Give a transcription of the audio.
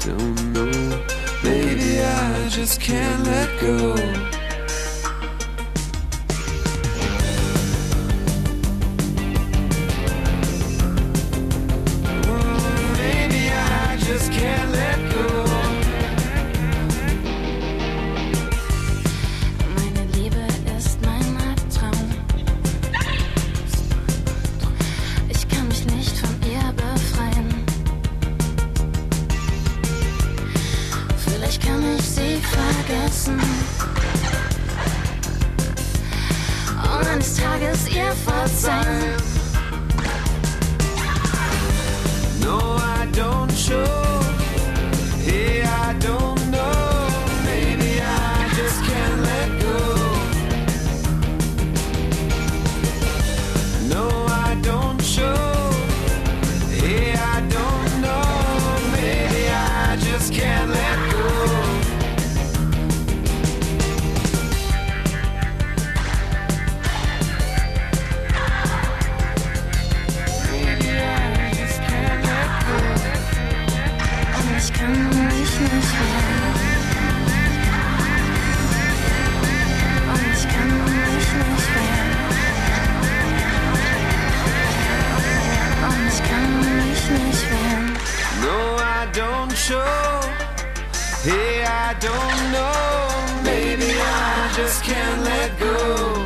don't know. Maybe I just can't let go. Maybe I just can't let go. Meine Liebe ist mein Albtraum. Ich kann mich nicht von ihr befreien. Vielleicht kann ich sie vergessen und eines Tages ihr verzeihen. No, I don't show. Hey, I don't know. Maybe I just can't let go. No, I don't show. Hey, I don't know. Maybe I just can't let go. Maybe I just can't let go. Und ich kann mich nicht wehren. Und ich kann mich nicht wehren. Und ich kann mich nicht wehren. No, I don't show. Hey, I don't know. Maybe I just can't let go.